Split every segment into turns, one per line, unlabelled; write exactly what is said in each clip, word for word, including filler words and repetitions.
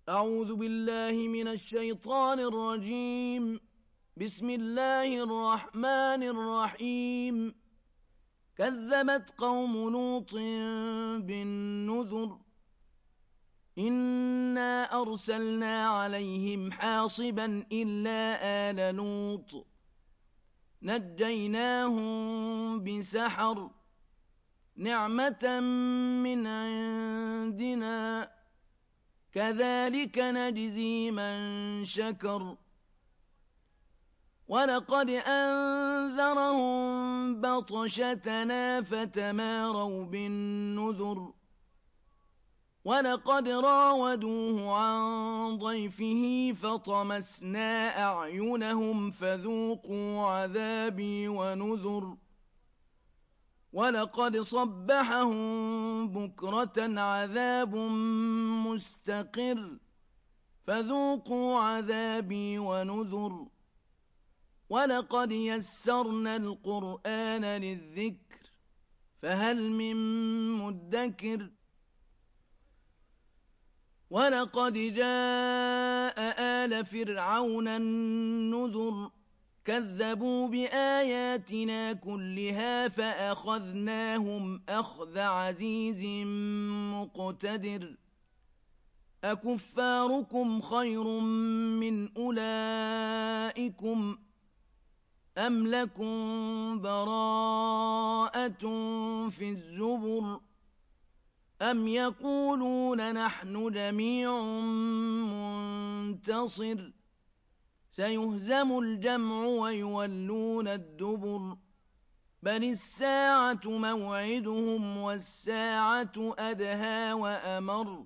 أعوذ بالله من الشيطان الرجيم. بسم الله الرحمن الرحيم. كذبت قوم لوط بالنذر. إنا أرسلنا عليهم حاصبا إلا آل لوط نجيناهم بسحر نعمة من عندنا كذلك نجزي من شكر. ولقد أنذرهم بطشتنا فتماروا بالنذر. ولقد راودوه عن ضيفه فطمسنا أعينهم فذوقوا عذابي ونذر. ولقد صبحهم بكرة عذاب مستقر فذوقوا عذابي ونذر. ولقد يسرنا القرآن للذكر فهل من مدكر. ولقد جاء آل فرعون النذر. كذبوا بآياتنا كلها فأخذناهم أخذ عزيز مقتدر. أكفاركم خير من أولئكم أم لكم براءة في الزبر. أم يقولون نحن جميع منتصر. سيهزم الجمع ويولون الدبر. بل الساعة موعدهم والساعة أدهى وأمر.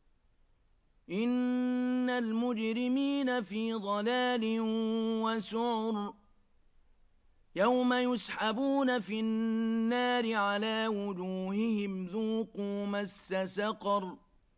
إن المجرمين في ضلال وسعر. يوم يسحبون في النار على وجوههم ذوقوا مس سقر.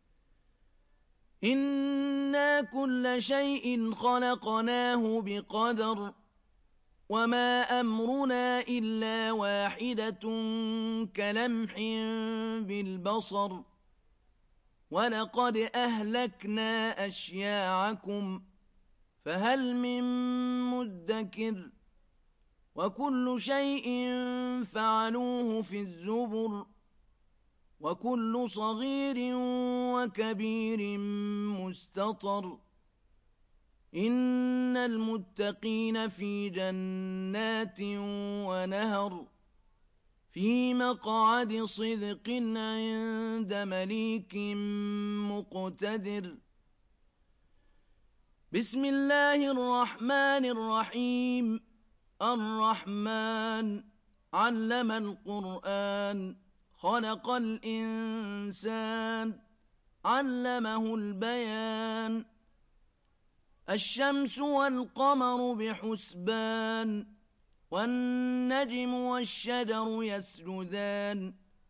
إنا كل شيء خلقناه بقدر. وما أمرنا إلا واحدة كلمح بالبصر. ولقد أهلكنا أشياعكم فهل من مدكر. وكل شيء فعلوه في الزبر. وكل صغير وكبير مستطر. إن المتقين في جنات ونهر في مقعد صدق عند مليك مقتدر. بسم الله الرحمن الرحيم. الرحمن علم القرآن خلق الإنسان علمه البيان. الشمس والقمر بحسبان والنجم والشجر يسجدان.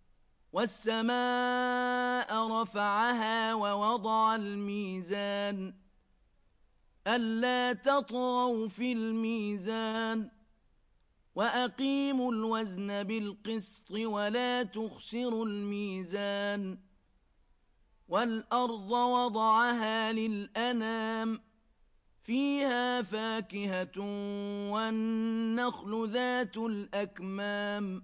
والسماء رفعها ووضع الميزان ألا تطغوا في الميزان. وأقيموا الوزن بالقسط ولا تخسروا الميزان. والأرض وضعها للأنام فيها فاكهة والنخل ذات الأكمام.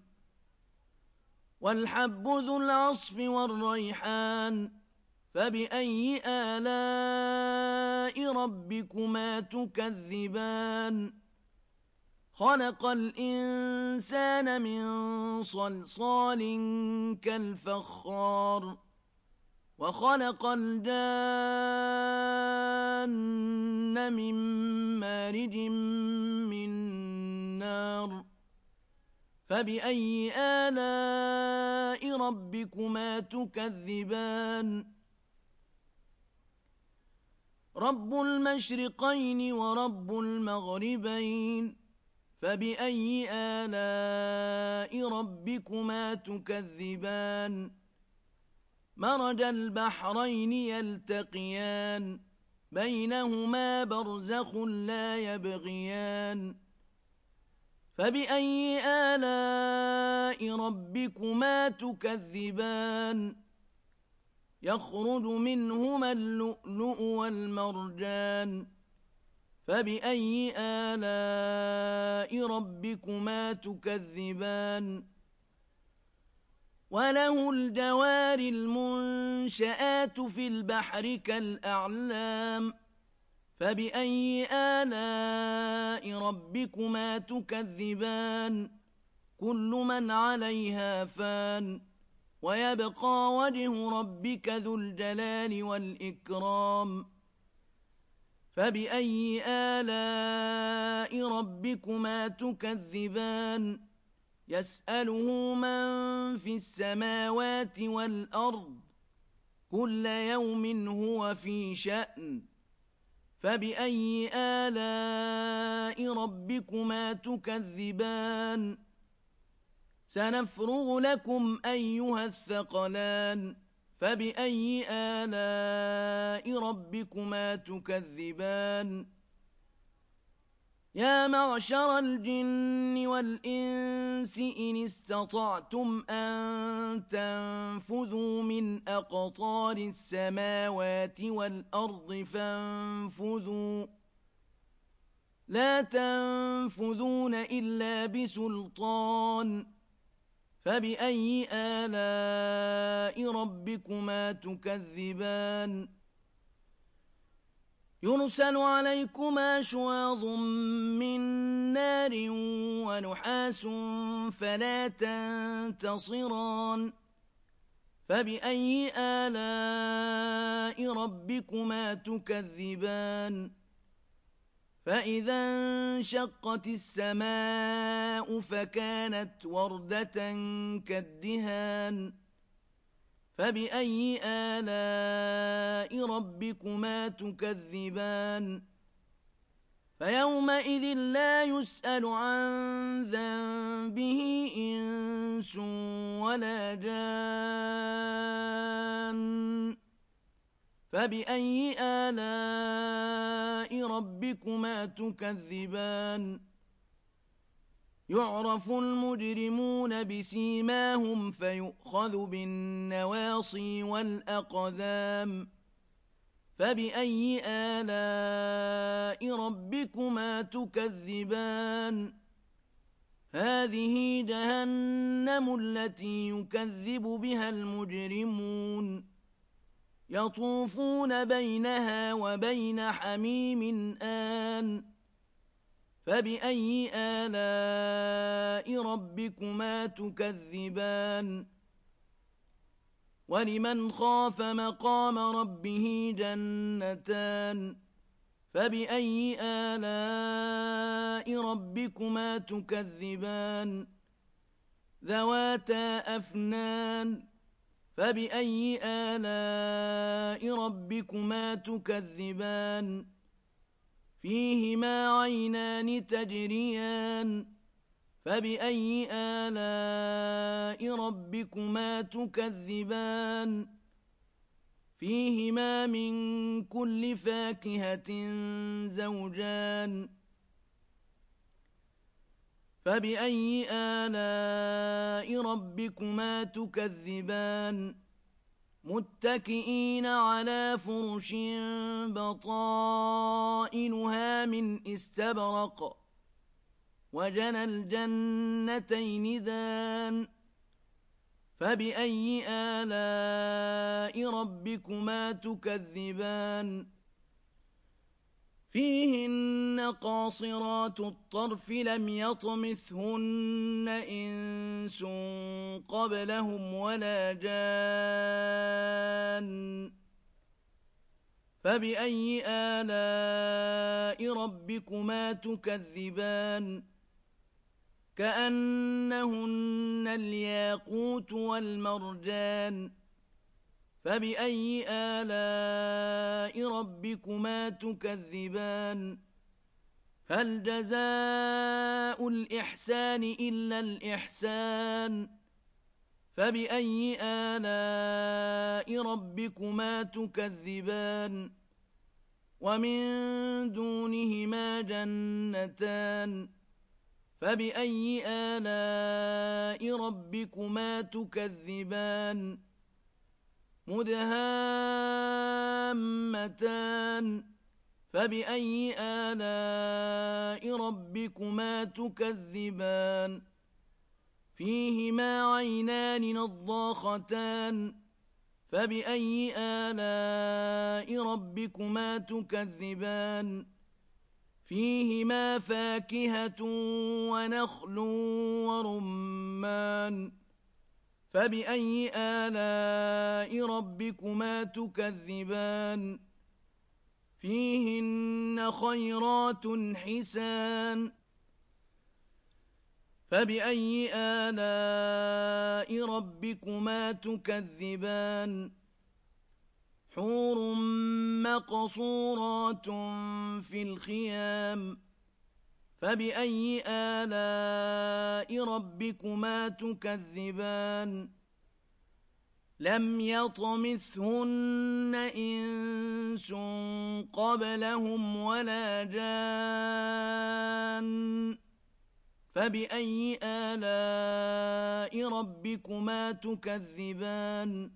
والحب ذو العصف والريحان فبأي آلاء ربكما تكذبان. خلق الإنسان من صلصال كالفخار. وخلق الجان من مارج من نار. فبأي آلاء ربكما تكذبان. رب المشرقين ورب المغربين فبأي آلاء ربكما تكذبان. مرج البحرين يلتقيان بينهما برزخ لا يبغيان. فبأي آلاء ربكما تكذبان يخرج منهما اللؤلؤ والمرجان فبأي آلاء ربكما تكذبان وله الجوار المنشآت في البحر كالأعلام فبأي آلاء ربكما تكذبان كل من عليها فان ويبقى وجه ربك ذو الجلال والإكرام فبأي آلاء ربكما تكذبان يسأله من في السماوات والأرض كل يوم هو في شأن فبأي آلاء ربكما تكذبان سنفرغ لكم أيها الثقلان فبأي آلاء ربكما تكذبان يا معشر الجن والإنس إن استطعتم أن تنفذوا من أقطار السماوات والأرض فانفذوا لا تنفذون إلا بسلطان فبأي آلاء ربكما تكذبان يرسل عليكما شواظ من نار ونحاس فلا تنتصران فبأي آلاء ربكما تكذبان فإذا انشقت السماء فكانت وردة كالدهان فبأي آلاء ربكما تكذبان فيومئذ لا يسأل عن ذنبه إنس ولا جان فبأي آلاء ربكما تكذبان يعرف المجرمون بسيماهم فيؤخذ بالنواصي والأقدام فبأي آلاء ربكما تكذبان هذه جهنم التي يكذب بها المجرمون يطوفون بينها وبين حميم آن فبأي آلاء ربكما تكذبان ولمن خاف مقام ربه جنتان فبأي آلاء ربكما تكذبان ذواتا أفنان فبأي آلاء ربكما تكذبان فيهما عينان تجريان فبأي آلاء ربكما تكذبان فيهما من كل فاكهة زوجان فبأي آلاء ربكما تكذبان متكئين على فرش بطائنها من استبرق وجنى الجنتين دان فبأي آلاء ربكما تكذبان فيهن قاصرات الطرف لم يطمثهن إنس قبلهم ولا جان فبأي آلاء ربكما تكذبان كأنهن الياقوت والمرجان فبأي آلاء ربكما تكذبان هل جزاء الإحسان إلا الإحسان فبأي آلاء ربكما تكذبان ومن دونهما جنتان فبأي آلاء ربكما تكذبان مدهامتان فبأي آلاء ربكما تكذبان فيهما عينان نضاختان فبأي آلاء ربكما تكذبان فيهما فاكهة ونخل ورمان فبأي آلاء ربكما تكذبان فيهن خيرات حسان فبأي آلاء ربكما تكذبان حور مقصورات في الخيام فبأي آلاء ربكما تكذبان لم يطمثهن إنس قبلهم ولا جان فبأي آلاء ربكما تكذبان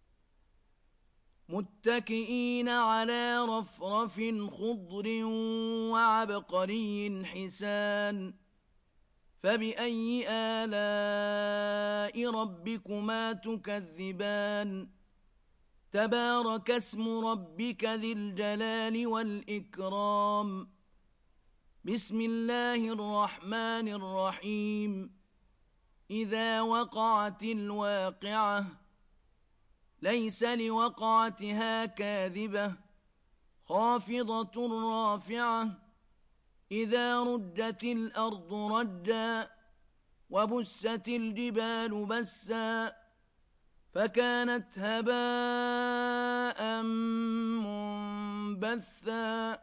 متكئين على رفرف خضر وعبقري حسان فبأي آلاء ربكما تكذبان تبارك اسم ربك ذي الجلال والإكرام بسم الله الرحمن الرحيم إذا وقعت الواقعة ليس لوقعتها كاذبة خافضة رافعة إذا رجت الأرض رجا وبست الجبال بسا فكانت هباء منبثا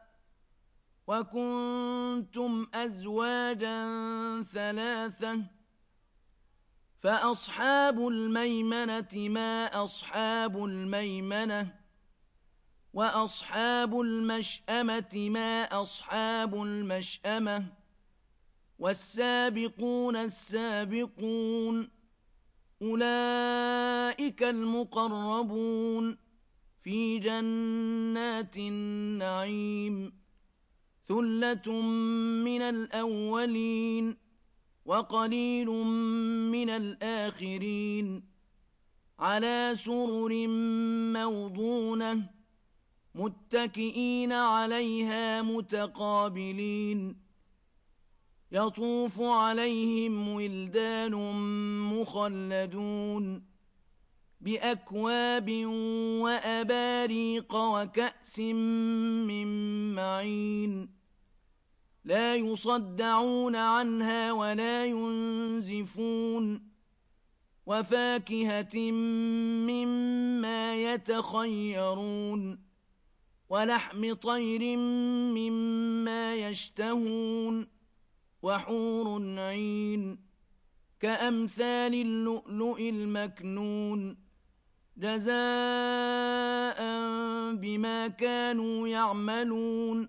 وكنتم أزواجا ثلاثة فأصحاب الميمنة ما أصحاب الميمنة وأصحاب المشأمة ما أصحاب المشأمة والسابقون السابقون أولئك المقربون في جنات النعيم ثلة من الأولين وقليل من الآخرين على سرر موضونة متكئين عليها متقابلين يطوف عليهم ولدان مخلدون بأكواب وأباريق وكأس من معين لا يصدعون عنها ولا ينزفون وفاكهة مما يتخيرون ولحم طير مما يشتهون وحور عين كأمثال اللؤلؤ المكنون جزاء بما كانوا يعملون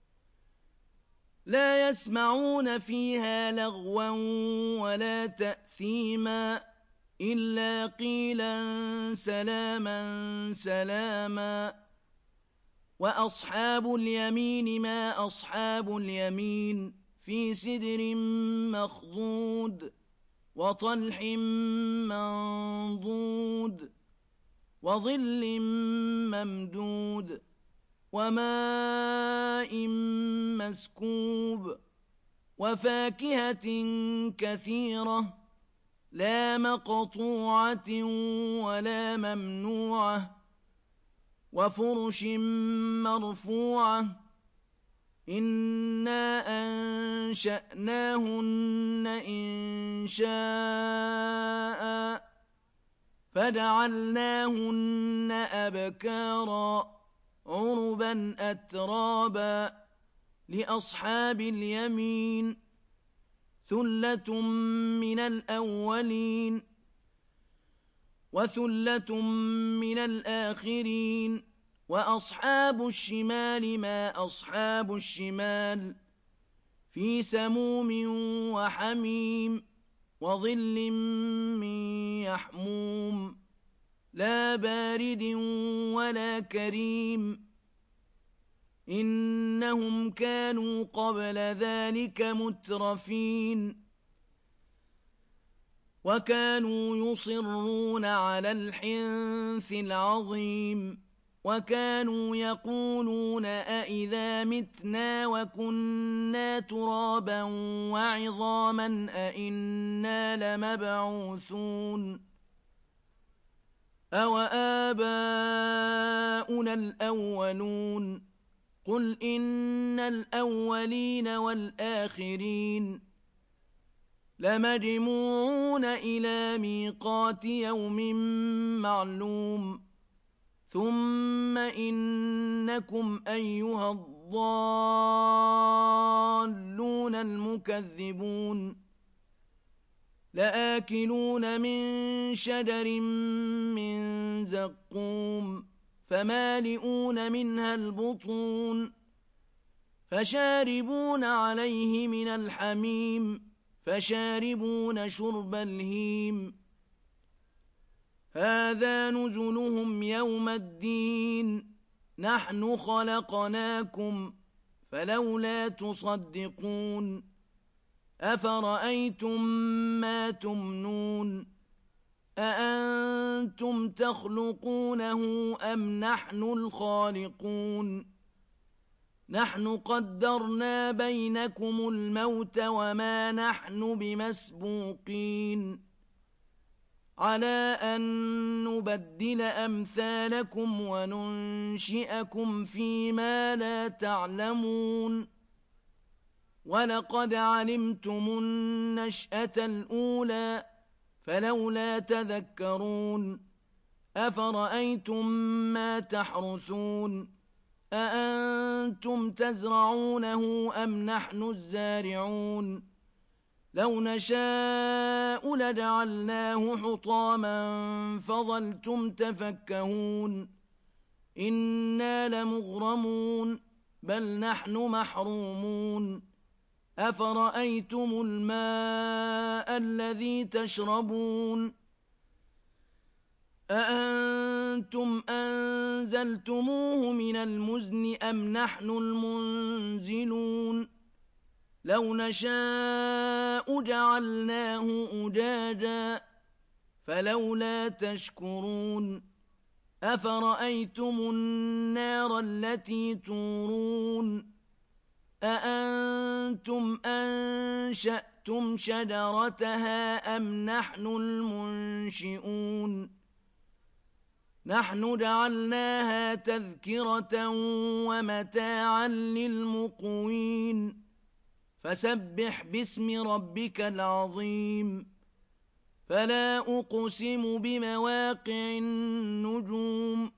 لا يسمعون فيها لغوا ولا تأثيما إلا قيلا سلاما سلاما وأصحاب اليمين ما أصحاب اليمين في سدر مخضود وطلح منضود وظل ممدود وماء مسكوب وفاكهة كثيرة لا مقطوعة ولا ممنوعة وفرش مرفوعة إنا أنشأناهن إنشاء فجعلناهن أبكارا عربا أترابا لأصحاب اليمين ثلة من الأولين وثلة من الآخرين وأصحاب الشمال ما أصحاب الشمال في سموم وحميم وظل من يحموم لا بارد ولا كريم إنهم كانوا قبل ذلك مترفين وكانوا يصرون على الحنث العظيم وكانوا يقولون أئذا متنا وكنا ترابا وعظاما أئنا لمبعوثون أوآباؤنا الأولون قل إن الأولين والآخرين لمجموعون إلى ميقات يوم معلوم ثم إنكم أيها الضالون المكذبون لآكلون من شجر من زقوم فمالئون منها البطون فشاربون عليه من الحميم فشاربون شرب الهيم هذا نزلهم يوم الدين نحن خلقناكم فلولا تصدقون أفرأيتم ما تمنون أأنتم تخلقونه أم نحن الخالقون نحن قدرنا بينكم الموت وما نحن بمسبوقين على أن نبدل أمثالكم وننشئكم فيما لا تعلمون ولقد علمتم النشأة الأولى فلولا تذكرون أفرأيتم ما تحرثون أأنتم تزرعونه أم نحن الزارعون لو نشاء لجعلناه حطاما فظلتم تفكهون إنا لمغرمون بل نحن محرومون أفرأيتم الماء الذي تشربون أأنتم أنزلتموه من المزن أم نحن المنزلون لو نشاء جعلناه أجاجا فلولا تشكرون أفرأيتم النار التي تورون أأنتم أنشأتم شجرتها أم نحن المنشئون نحن جعلناها تذكرة ومتاعا للمقوين فسبح باسم ربك العظيم فلا أقسم بمواقع النجوم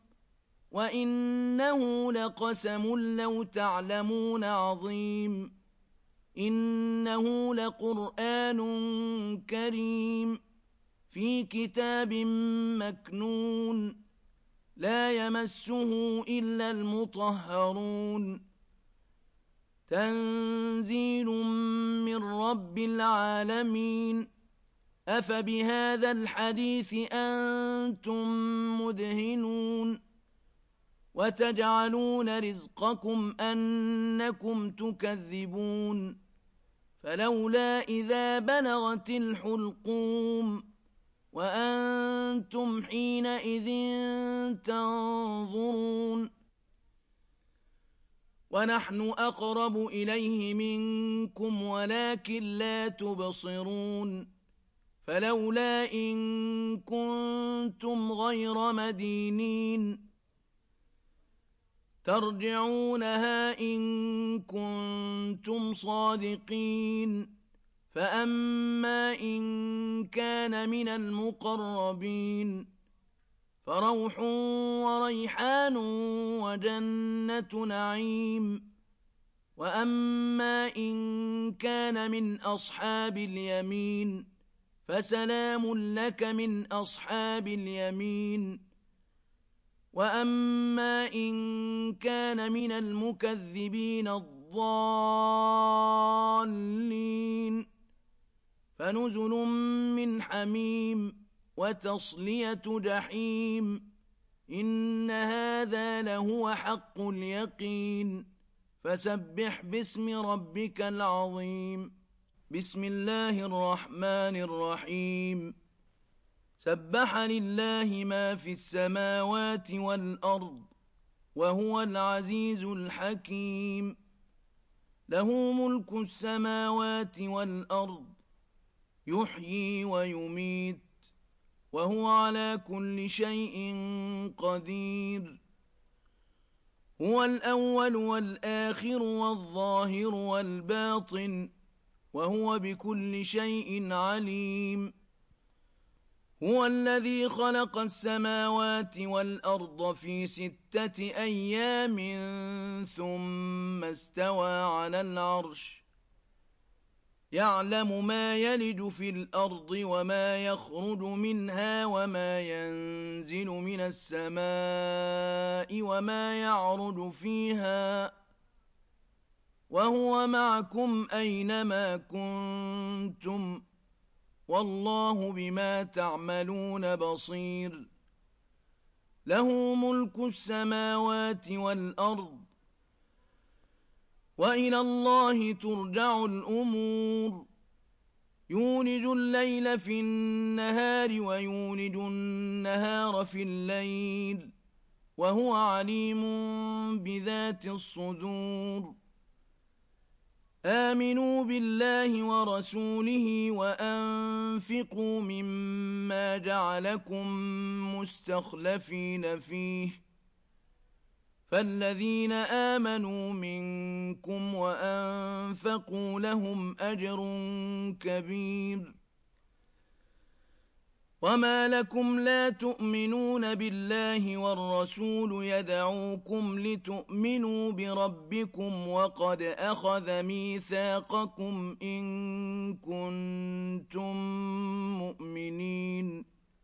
وإنه لقسم لو تعلمون عظيم إنه لقرآن كريم في كتاب مكنون لا يمسه إلا المطهرون تنزيل من رب العالمين أفبهذا الحديث أنتم مدهنون وتجعلون رزقكم أنكم تكذبون فلولا إذا بلغت الحلقوم وأنتم حينئذ تنظرون ونحن أقرب إليه منكم ولكن لا تبصرون فلولا إن كنتم غير مدينين ترجعونها إن كنتم صادقين فأما إن كان من المقربين فروح وريحان وجنة نعيم وأما إن كان من أصحاب اليمين فسلام لك من أصحاب اليمين وأما إن كان من المكذبين الضالين فنزل من حميم وتصلية جحيم إن هذا لهو حق اليقين فسبح باسم ربك العظيم بسم الله الرحمن الرحيم سبح لله ما في السماوات والأرض وهو العزيز الحكيم له ملك السماوات والأرض يحيي ويميت وهو على كل شيء قدير هو الأول والآخر والظاهر والباطن وهو بكل شيء عليم هو الذي خلق السماوات والأرض في ستة أيام ثم استوى على العرش يعلم ما يلج في الأرض وما يخرج منها وما ينزل من السماء وما يعرج فيها وهو معكم أينما كنتم والله بما تعملون بصير له ملك السماوات والأرض وإلى الله ترجع الأمور يولج الليل في النهار ويولج النهار في الليل وهو عليم بذات الصدور آمنوا بالله ورسوله وأنفقوا مما جعلكم مستخلفين فيه فالذين آمنوا منكم وأنفقوا لهم أجر كبير وما لكم لا تؤمنون بالله والرسول يدعوكم لتؤمنوا بربكم وقد أخذ ميثاقكم إن كنتم مؤمنين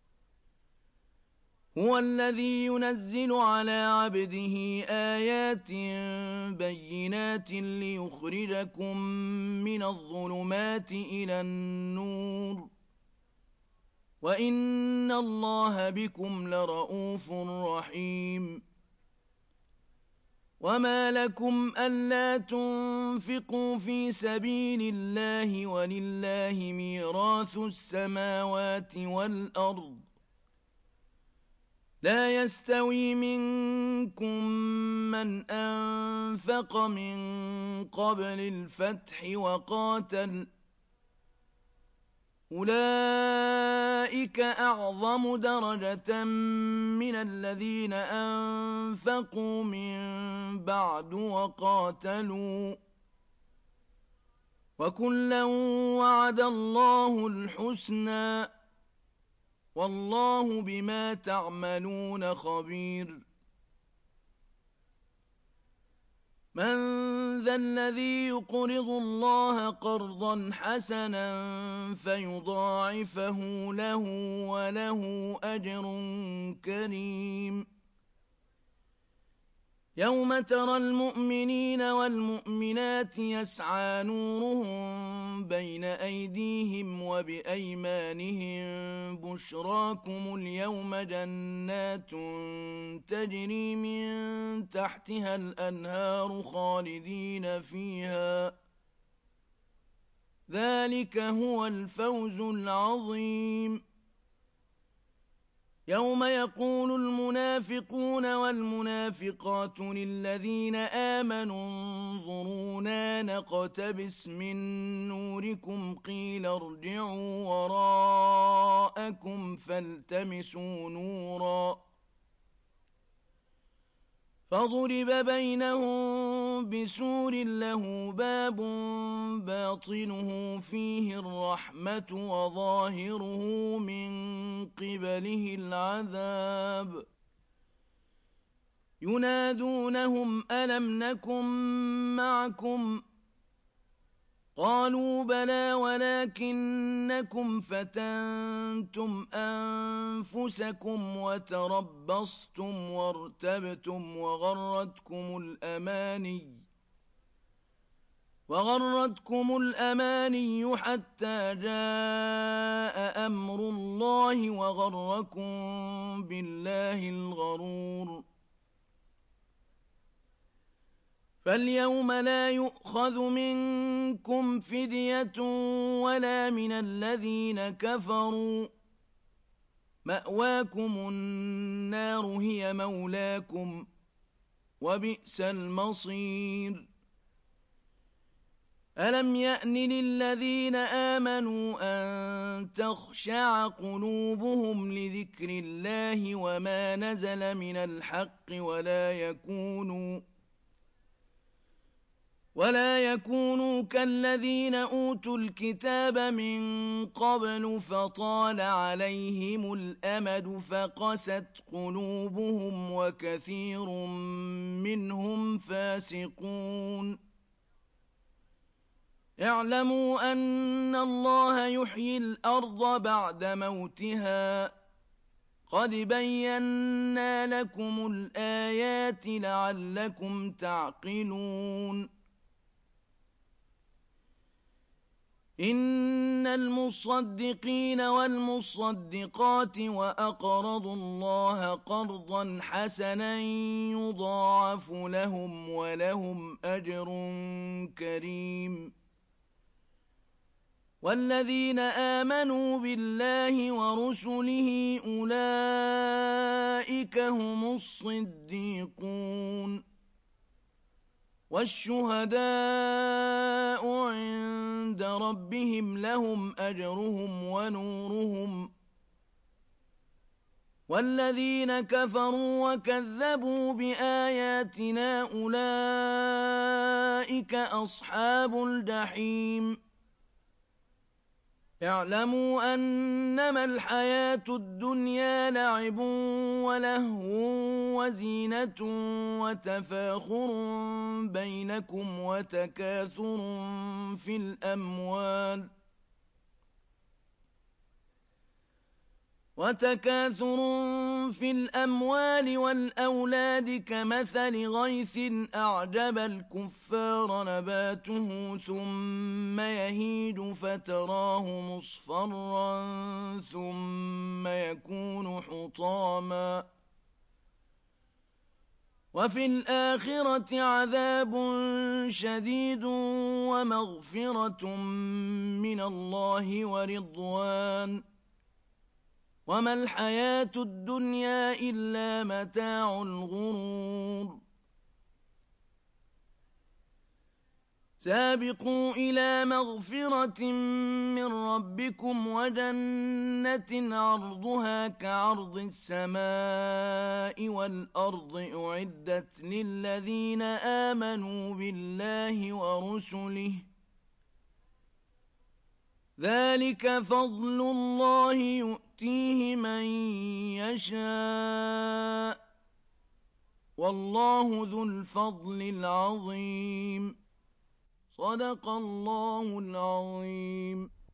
هو الذي ينزل على عبده آيات بينات ليخرجكم من الظلمات إلى النور وإن الله بكم لرؤوف رحيم وما لكم ألا تنفقوا في سبيل الله ولله ميراث السماوات والأرض لا يستوي منكم من أنفق من قبل الفتح وقاتل أولئك أعظم درجة من الذين أنفقوا من بعد وقاتلوا وكلا وعد الله الحسنى والله بما تعملون خبير من ذا الذي يقرض الله قرضا حسنا فيضاعفه له وله أجر كريم يوم ترى المؤمنين والمؤمنات يسعى نورهم بين أيديهم وبأيمانهم بشراكم اليوم جنات تجري من تحتها الأنهار خالدين فيها ذلك هو الفوز العظيم يوم يقول المنافقون والمنافقات للذين آمنوا انظرونا نقتبس من نوركم قيل ارجعوا وراءكم فالتمسوا نورا فضرب بينهم بسور له باب باطنه فيه الرحمة وظاهره من قبله العذاب ينادونهم ألم نكن معكم قالوا بلى ولكنكم فتنتم أنفسكم وتربصتم وارتبتم وغرتكم الأماني وغرتكم الأماني حتى جاء أمر الله وغركم بالله الغرور فاليوم لا يؤخذ منكم فدية ولا من الذين كفروا مأواكم النار هي مولاكم وبئس المصير ألم يأن للذين آمنوا أن تخشع قلوبهم لذكر الله وما نزل من الحق ولا يكونوا ولا يكونوا كالذين أوتوا الكتاب من قبل فطال عليهم الأمد فقست قلوبهم وكثير منهم فاسقون اعلموا أن الله يحيي الأرض بعد موتها قد بينا لكم الآيات لعلكم تعقلون إن المصدقين والمصدقات وأقرضوا الله قرضا حسنا يضاعف لهم ولهم أجر كريم والذين آمنوا بالله ورسله أولئك هم الصديقون والشهداء عند ربهم لهم أجرهم ونورهم والذين كفروا وكذبوا بآياتنا أولئك أصحاب الجحيم اعلموا أنما الحياة الدنيا لعب ولهو وزينة وتفاخر بينكم وتكاثر في الأموال وتكاثر في الأموال والأولاد كمثل غيث أعجب الكفار نباته ثم يهيج فتراه مصفرا ثم يكون حطاما وفي الآخرة عذاب شديد ومغفرة من الله ورضوان وما الحياة الدنيا إلا متاع الغرور سابقوا إلى مغفرة من ربكم وجنة عرضها كعرض السماء والأرض أعدت للذين آمنوا بالله ورسله ذلك فضل الله يؤتيه من يشاء والله ذو الفضل العظيم صدق الله العظيم